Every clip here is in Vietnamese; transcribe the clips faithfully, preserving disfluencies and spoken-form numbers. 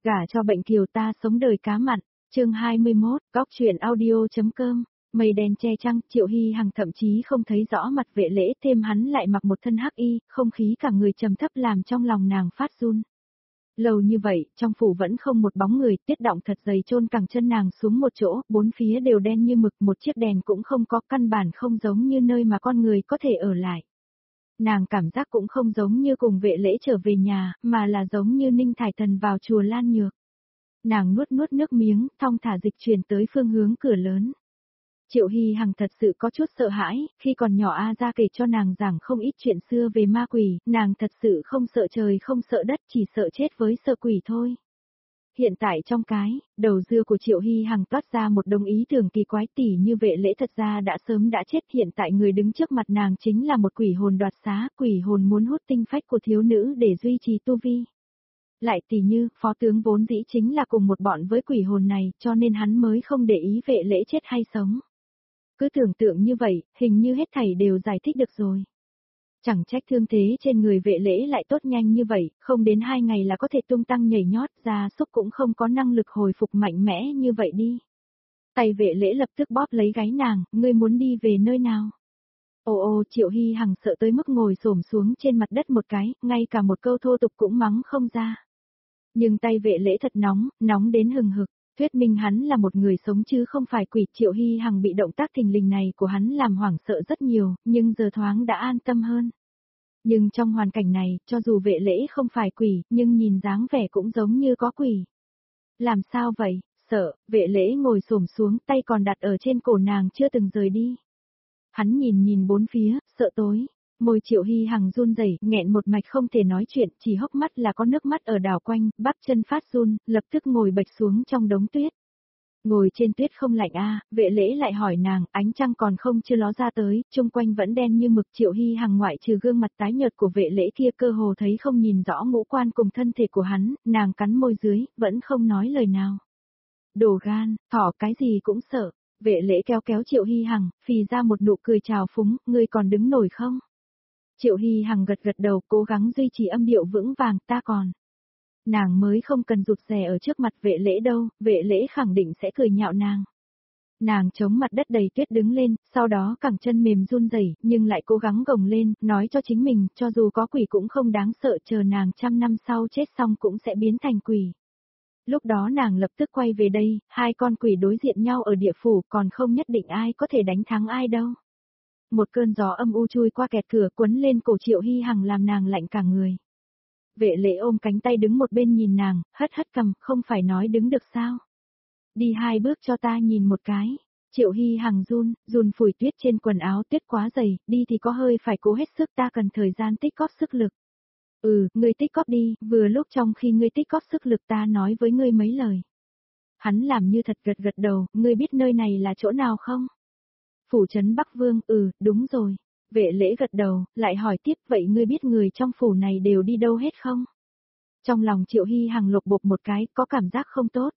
Gả cho bệnh kiều ta sống đời cá mặn, chương hai mươi mốt, góc chuyện audio.com, mây đen che trăng, Triệu Hy Hằng thậm chí không thấy rõ mặt Vệ Lễ, thêm hắn lại mặc một thân hắc y, không khí cả người trầm thấp làm trong lòng nàng phát run. Lâu như vậy, trong phủ vẫn không một bóng người, tiết động thật dày chôn cẳng chân nàng xuống một chỗ, bốn phía đều đen như mực, một chiếc đèn cũng không có, căn bản không giống như nơi mà con người có thể ở lại. Nàng cảm giác cũng không giống như cùng Vệ Lễ trở về nhà, mà là giống như Ninh Thải Thần vào chùa Lan Nhược. Nàng nuốt nuốt nước miếng, thong thả dịch chuyển tới phương hướng cửa lớn. Triệu Hy Hằng thật sự có chút sợ hãi, khi còn nhỏ A Gia kể cho nàng giảng không ít chuyện xưa về ma quỷ, nàng thật sự không sợ trời không sợ đất, chỉ sợ chết với sợ quỷ thôi. Hiện tại trong cái, đầu dưa của Triệu Hy Hằng toát ra một đồng ý tưởng kỳ quái, tỉ như Vệ Lễ thật ra đã sớm đã chết, hiện tại người đứng trước mặt nàng chính là một quỷ hồn đoạt xá, quỷ hồn muốn hút tinh phách của thiếu nữ để duy trì tu vi. Lại tỉ như, phó tướng vốn dĩ chính là cùng một bọn với quỷ hồn này, cho nên hắn mới không để ý Vệ Lễ chết hay sống. Cứ tưởng tượng như vậy, hình như hết thảy đều giải thích được rồi. Chẳng trách thương thế trên người Vệ Lễ lại tốt nhanh như vậy, không đến hai ngày là có thể tung tăng nhảy nhót, gia súc cũng không có năng lực hồi phục mạnh mẽ như vậy đi. Tay Vệ Lễ lập tức bóp lấy gáy nàng, ngươi muốn đi về nơi nào? Ồ ồ, Triệu Hy Hằng sợ tới mức ngồi xổm xuống trên mặt đất một cái, ngay cả một câu thô tục cũng mắng không ra. Nhưng tay Vệ Lễ thật nóng, nóng đến hừng hực. Thuyết minh hắn là một người sống chứ không phải quỷ. Triệu Hy Hằng bị động tác thình lình này của hắn làm hoảng sợ rất nhiều, nhưng giờ thoáng đã an tâm hơn. Nhưng trong hoàn cảnh này, cho dù Vệ Lễ không phải quỷ, nhưng nhìn dáng vẻ cũng giống như có quỷ. Làm sao vậy? Sợ, Vệ Lễ ngồi xổm xuống, tay còn đặt ở trên cổ nàng chưa từng rời đi. Hắn nhìn nhìn bốn phía, sợ tối. Môi Triệu Hy Hằng run rẩy, nghẹn một mạch không thể nói chuyện, chỉ hốc mắt là có nước mắt ở đảo quanh, bắp chân phát run, lập tức ngồi bạch xuống trong đống tuyết. Ngồi trên tuyết không lạnh a? À, Vệ Lễ lại hỏi nàng, ánh trăng còn không chưa ló ra tới, chung quanh vẫn đen như mực. Triệu Hy Hằng ngoại trừ gương mặt tái nhợt của Vệ Lễ kia cơ hồ thấy không nhìn rõ ngũ quan cùng thân thể của hắn, nàng cắn môi dưới, vẫn không nói lời nào. Đồ gan, thỏ cái gì cũng sợ. Vệ Lễ kéo kéo Triệu Hy Hằng, phì ra một nụ cười trào phúng, ngươi còn đứng nổi không? Triệu Hy Hằng gật gật đầu, cố gắng duy trì âm điệu vững vàng, ta còn. Nàng mới không cần rụt rè ở trước mặt Vệ Lễ đâu, Vệ Lễ khẳng định sẽ cười nhạo nàng. Nàng chống mặt đất đầy tuyết đứng lên, sau đó cẳng chân mềm run rẩy, nhưng lại cố gắng gồng lên, nói cho chính mình, cho dù có quỷ cũng không đáng sợ, chờ nàng trăm năm sau chết xong cũng sẽ biến thành quỷ. Lúc đó nàng lập tức quay về đây, hai con quỷ đối diện nhau ở địa phủ, còn không nhất định ai có thể đánh thắng ai đâu. Một cơn gió âm u chui qua kẹt cửa quấn lên cổ Triệu Hy Hằng làm nàng lạnh cả người. Vệ Lễ ôm cánh tay đứng một bên nhìn nàng, hất hất cằm, không phải nói đứng được sao? Đi hai bước cho ta nhìn một cái. Triệu Hy Hằng run, run phủi tuyết trên quần áo, tuyết quá dày, đi thì có hơi phải cố hết sức, ta cần thời gian tích góp sức lực. Ừ, ngươi tích góp đi, vừa lúc trong khi ngươi tích góp sức lực ta nói với ngươi mấy lời. Hắn làm như thật gật gật đầu, ngươi biết nơi này là chỗ nào không? Phủ trấn Bắc Vương, ừ, đúng rồi. Vệ Lễ gật đầu, lại hỏi tiếp, vậy ngươi biết người trong phủ này đều đi đâu hết không? Trong lòng Triệu Hy Hằng lục bục một cái, có cảm giác không tốt.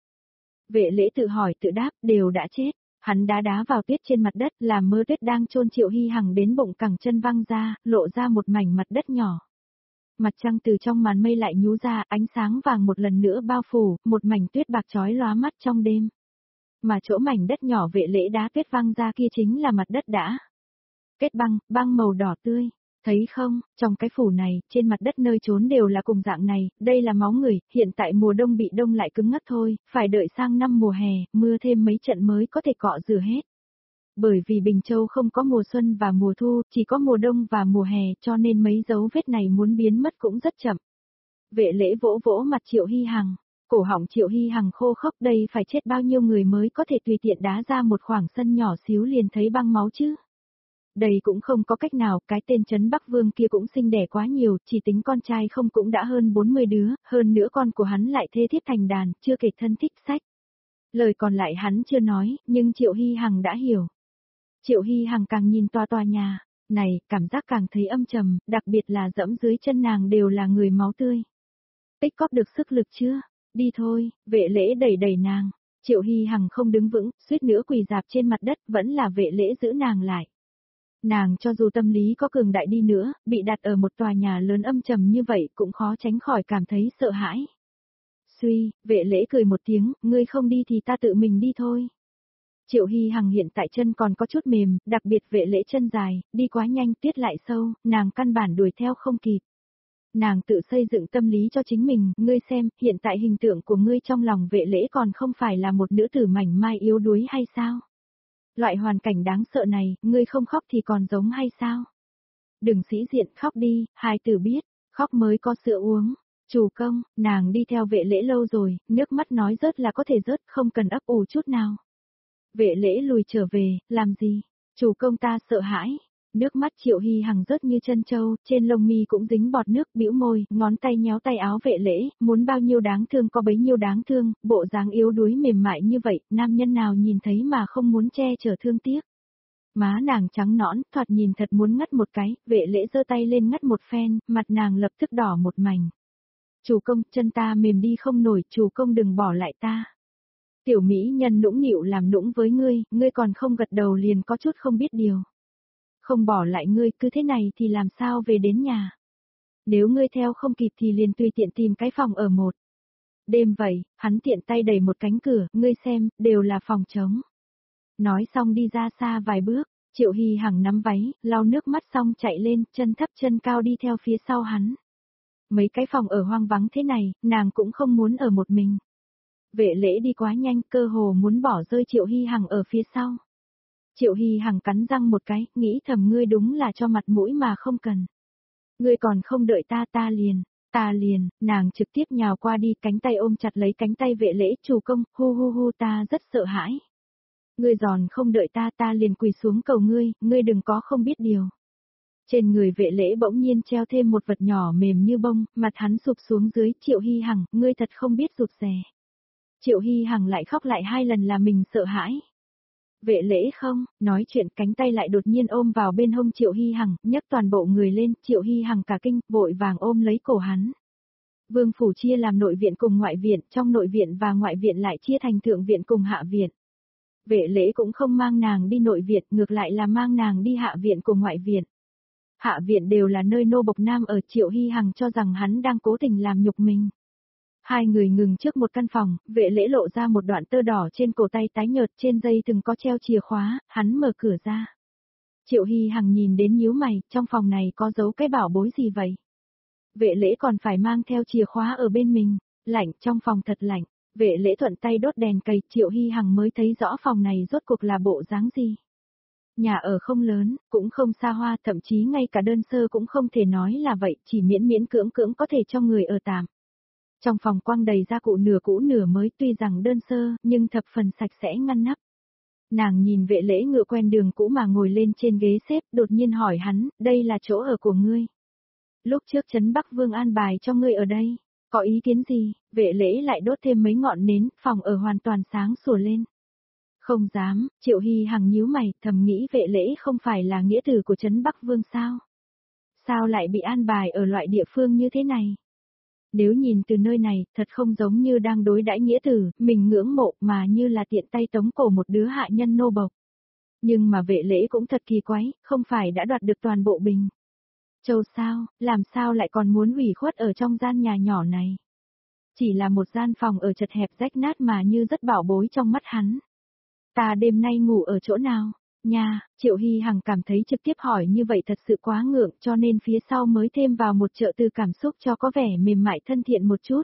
Vệ Lễ tự hỏi tự đáp, đều đã chết. Hắn đá đá vào tuyết trên mặt đất, làm mưa tuyết đang chôn Triệu Hy Hằng đến bụng cẳng chân văng ra, lộ ra một mảnh mặt đất nhỏ. Mặt trăng từ trong màn mây lại nhú ra, ánh sáng vàng một lần nữa bao phủ, một mảnh tuyết bạc chói lóa mắt trong đêm. Mà chỗ mảnh đất nhỏ Vệ Lễ đá tuyết văng ra kia chính là mặt đất đã kết băng, băng màu đỏ tươi. Thấy không, trong cái phủ này, trên mặt đất nơi trốn đều là cùng dạng này, đây là máu người, hiện tại mùa đông bị đông lại cứng ngắc thôi, phải đợi sang năm mùa hè, mưa thêm mấy trận mới có thể cọ rửa hết. Bởi vì Bình Châu không có mùa xuân và mùa thu, chỉ có mùa đông và mùa hè, cho nên mấy dấu vết này muốn biến mất cũng rất chậm. Vệ Lễ vỗ vỗ mặt Triệu Hy Hằng. Cổ họng Triệu Hy Hằng khô khốc, đây phải chết bao nhiêu người mới có thể tùy tiện đá ra một khoảng sân nhỏ xíu liền thấy băng máu chứ. Đây cũng không có cách nào, cái tên trấn Bắc Vương kia cũng sinh đẻ quá nhiều, chỉ tính con trai không cũng đã hơn bốn mươi đứa, hơn nữa con của hắn lại thê thiếp thành đàn, chưa kể thân thích sách. Lời còn lại hắn chưa nói, nhưng Triệu Hy Hằng đã hiểu. Triệu Hy Hằng càng nhìn tòa tòa nhà này, cảm giác càng thấy âm trầm, đặc biệt là dẫm dưới chân nàng đều là người máu tươi. Tích cóp được sức lực chưa? Đi thôi, Vệ Lễ đẩy đẩy nàng. Triệu Hy Hằng không đứng vững, suýt nữa quỳ dạp trên mặt đất, vẫn là Vệ Lễ giữ nàng lại. Nàng cho dù tâm lý có cường đại đi nữa, bị đặt ở một tòa nhà lớn âm trầm như vậy cũng khó tránh khỏi cảm thấy sợ hãi. Suy, vệ lễ cười một tiếng, ngươi không đi thì ta tự mình đi thôi. Triệu Hy Hằng hiện tại chân còn có chút mềm, đặc biệt vệ lễ chân dài, đi quá nhanh tiết lại sâu, nàng căn bản đuổi theo không kịp. Nàng tự xây dựng tâm lý cho chính mình, ngươi xem, hiện tại hình tượng của ngươi trong lòng vệ lễ còn không phải là một nữ tử mảnh mai yếu đuối hay sao? Loại hoàn cảnh đáng sợ này, ngươi không khóc thì còn giống hay sao? Đừng sĩ diện khóc đi, hai tử biết, khóc mới có sữa uống. Chủ công, nàng đi theo vệ lễ lâu rồi, nước mắt nói rớt là có thể rớt, không cần ấp ủ chút nào. Vệ lễ lùi trở về, làm gì? Chủ công ta sợ hãi. Nước mắt Triệu Hy Hằng rớt như chân trâu, trên lông mi cũng dính bọt nước, bĩu môi, ngón tay nhéo tay áo vệ lễ, muốn bao nhiêu đáng thương có bấy nhiêu đáng thương, bộ dáng yếu đuối mềm mại như vậy, nam nhân nào nhìn thấy mà không muốn che chở thương tiếc. Má nàng trắng nõn, thoạt nhìn thật muốn ngắt một cái, vệ lễ giơ tay lên ngắt một phen, mặt nàng lập tức đỏ một mảnh. Chủ công, chân ta mềm đi không nổi, chủ công đừng bỏ lại ta. Tiểu mỹ nhân nũng nịu làm nũng với ngươi, ngươi còn không gật đầu liền có chút không biết điều. Không bỏ lại ngươi, cứ thế này thì làm sao về đến nhà. Nếu ngươi theo không kịp thì liền tùy tiện tìm cái phòng ở một. Đêm vậy, hắn tiện tay đẩy một cánh cửa, ngươi xem, đều là phòng trống. Nói xong đi ra xa vài bước, Triệu Hy Hằng nắm váy, lau nước mắt xong chạy lên, chân thấp chân cao đi theo phía sau hắn. Mấy cái phòng ở hoang vắng thế này, nàng cũng không muốn ở một mình. Vệ lễ đi quá nhanh, cơ hồ muốn bỏ rơi Triệu Hy Hằng ở phía sau. Triệu Hy Hằng cắn răng một cái, nghĩ thầm ngươi đúng là cho mặt mũi mà không cần. Ngươi còn không đợi ta ta liền, ta liền, nàng trực tiếp nhào qua đi, cánh tay ôm chặt lấy cánh tay vệ lễ, chủ công, hu hu hu ta rất sợ hãi. Ngươi giòn không đợi ta ta liền quỳ xuống cầu ngươi, ngươi đừng có không biết điều. Trên người vệ lễ bỗng nhiên treo thêm một vật nhỏ mềm như bông, mặt hắn sụp xuống dưới, Triệu Hy Hằng, ngươi thật không biết rụt rè. Triệu Hy Hằng lại khóc lại hai lần là mình sợ hãi. Vệ lễ không, nói chuyện cánh tay lại đột nhiên ôm vào bên hông Triệu Hy Hằng, nhấc toàn bộ người lên, Triệu Hy Hằng cả kinh, vội vàng ôm lấy cổ hắn. Vương phủ chia làm nội viện cùng ngoại viện, trong nội viện và ngoại viện lại chia thành thượng viện cùng hạ viện. Vệ lễ cũng không mang nàng đi nội viện, ngược lại là mang nàng đi hạ viện cùng ngoại viện. Hạ viện đều là nơi nô bộc nam ở, Triệu Hy Hằng cho rằng hắn đang cố tình làm nhục mình. Hai người ngừng trước một căn phòng, vệ lễ lộ ra một đoạn tơ đỏ trên cổ tay tái nhợt, trên dây từng có treo chìa khóa, hắn mở cửa ra. Triệu Hy Hằng nhìn đến nhíu mày, trong phòng này có giấu cái bảo bối gì vậy? Vệ lễ còn phải mang theo chìa khóa ở bên mình, lạnh, trong phòng thật lạnh, vệ lễ thuận tay đốt đèn cầy, Triệu Hy Hằng mới thấy rõ phòng này rốt cuộc là bộ dáng gì. Nhà ở không lớn, cũng không xa hoa, thậm chí ngay cả đơn sơ cũng không thể nói là vậy, chỉ miễn miễn cưỡng cưỡng có thể cho người ở tạm. Trong phòng quang đầy gia cụ nửa cũ nửa mới, tuy rằng đơn sơ, nhưng thập phần sạch sẽ ngăn nắp. Nàng nhìn vệ lễ ngựa quen đường cũ mà ngồi lên trên ghế xếp, đột nhiên hỏi hắn, đây là chỗ ở của ngươi. Lúc trước Trấn Bắc Vương an bài cho ngươi ở đây, có ý kiến gì? Vệ lễ lại đốt thêm mấy ngọn nến, phòng ở hoàn toàn sáng sủa lên. Không dám, Triệu Hy Hằng nhíu mày, thầm nghĩ vệ lễ không phải là nghĩa tử của Trấn Bắc Vương sao? Sao lại bị an bài ở loại địa phương như thế này? Nếu nhìn từ nơi này, thật không giống như đang đối đãi nghĩa tử, mình ngưỡng mộ mà như là tiện tay tống cổ một đứa hạ nhân nô bộc. Nhưng mà vệ lễ cũng thật kỳ quái, không phải đã đoạt được toàn bộ Bình Châu sao, làm sao lại còn muốn ủy khuất ở trong gian nhà nhỏ này? Chỉ là một gian phòng ở chật hẹp rách nát mà như rất bảo bối trong mắt hắn. Ta đêm nay ngủ ở chỗ nào? Nha, Triệu Hy Hằng cảm thấy trực tiếp hỏi như vậy thật sự quá ngượng, cho nên phía sau mới thêm vào một trợ từ cảm xúc cho có vẻ mềm mại thân thiện một chút.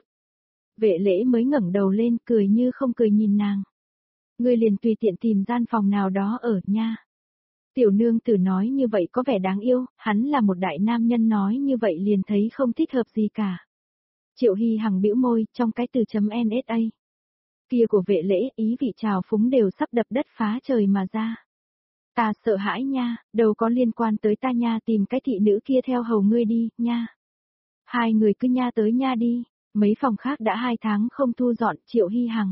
Vệ lễ mới ngẩng đầu lên, cười như không cười nhìn nàng. Ngươi liền tùy tiện tìm gian phòng nào đó ở nha. Tiểu nương tử nói như vậy có vẻ đáng yêu, hắn là một đại nam nhân nói như vậy liền thấy không thích hợp gì cả. Triệu Hy Hằng bĩu môi, trong cái từ chấm en ét a. Kia của vệ lễ, ý vị trào phúng đều sắp đập đất phá trời mà ra. Ta sợ hãi nha, đâu có liên quan tới ta nha, tìm cái thị nữ kia theo hầu ngươi đi, nha. Hai người cứ nha tới nha đi, mấy phòng khác đã hai tháng không thu dọn, Triệu Hy Hằng.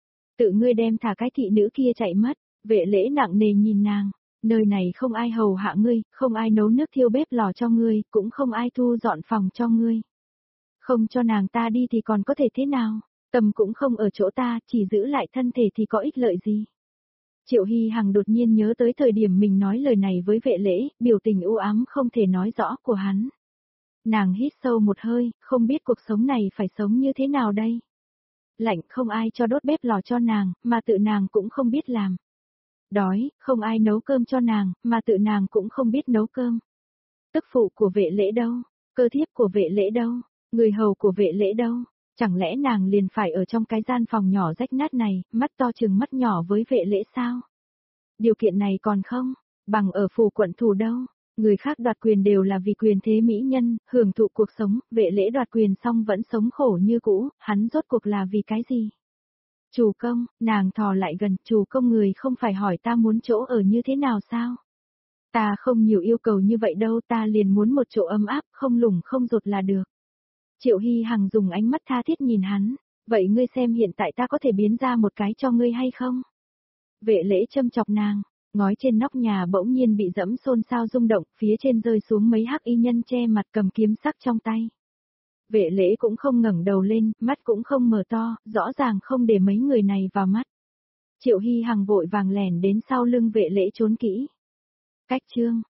Tự ngươi đem thả cái thị nữ kia chạy mất, vệ lễ nặng nề nhìn nàng, nơi này không ai hầu hạ ngươi, không ai nấu nước thiêu bếp lò cho ngươi, cũng không ai thu dọn phòng cho ngươi. Không cho nàng ta đi thì còn có thể thế nào, tâm cũng không ở chỗ ta, chỉ giữ lại thân thể thì có ích lợi gì. Triệu Hy Hằng đột nhiên nhớ tới thời điểm mình nói lời này với vệ lễ, biểu tình u ám không thể nói rõ của hắn. Nàng hít sâu một hơi, không biết cuộc sống này phải sống như thế nào đây. lạnh không ai cho đốt bếp lò cho nàng, mà tự nàng cũng không biết làm. Đói, không ai nấu cơm cho nàng, mà tự nàng cũng không biết nấu cơm. Tức phụ của vệ lễ đâu? Cơ thiếp của vệ lễ đâu? Người hầu của vệ lễ đâu? Chẳng lẽ nàng liền phải ở trong cái gian phòng nhỏ rách nát này, mắt to chừng mắt nhỏ với vệ lễ sao? Điều kiện này còn không, bằng ở phủ quận thủ đâu. Người khác đoạt quyền đều là vì quyền thế mỹ nhân, hưởng thụ cuộc sống, vệ lễ đoạt quyền xong vẫn sống khổ như cũ, hắn rốt cuộc là vì cái gì? Chủ công, nàng thò lại gần, chủ công người không phải hỏi ta muốn chỗ ở như thế nào sao? Ta không nhiều yêu cầu như vậy đâu, ta liền muốn một chỗ ấm áp, không lủng không rột là được. Triệu Hy Hằng dùng ánh mắt tha thiết nhìn hắn, vậy ngươi xem hiện tại ta có thể biến ra một cái cho ngươi hay không? Vệ lễ châm chọc nàng, ngói trên nóc nhà bỗng nhiên bị dẫm xôn xao rung động, phía trên rơi xuống mấy hắc y nhân che mặt cầm kiếm sắc trong tay. Vệ lễ cũng không ngẩng đầu lên, mắt cũng không mở to, rõ ràng không để mấy người này vào mắt. Triệu Hy Hằng vội vàng lẻn đến sau lưng vệ lễ trốn kỹ. Cách chương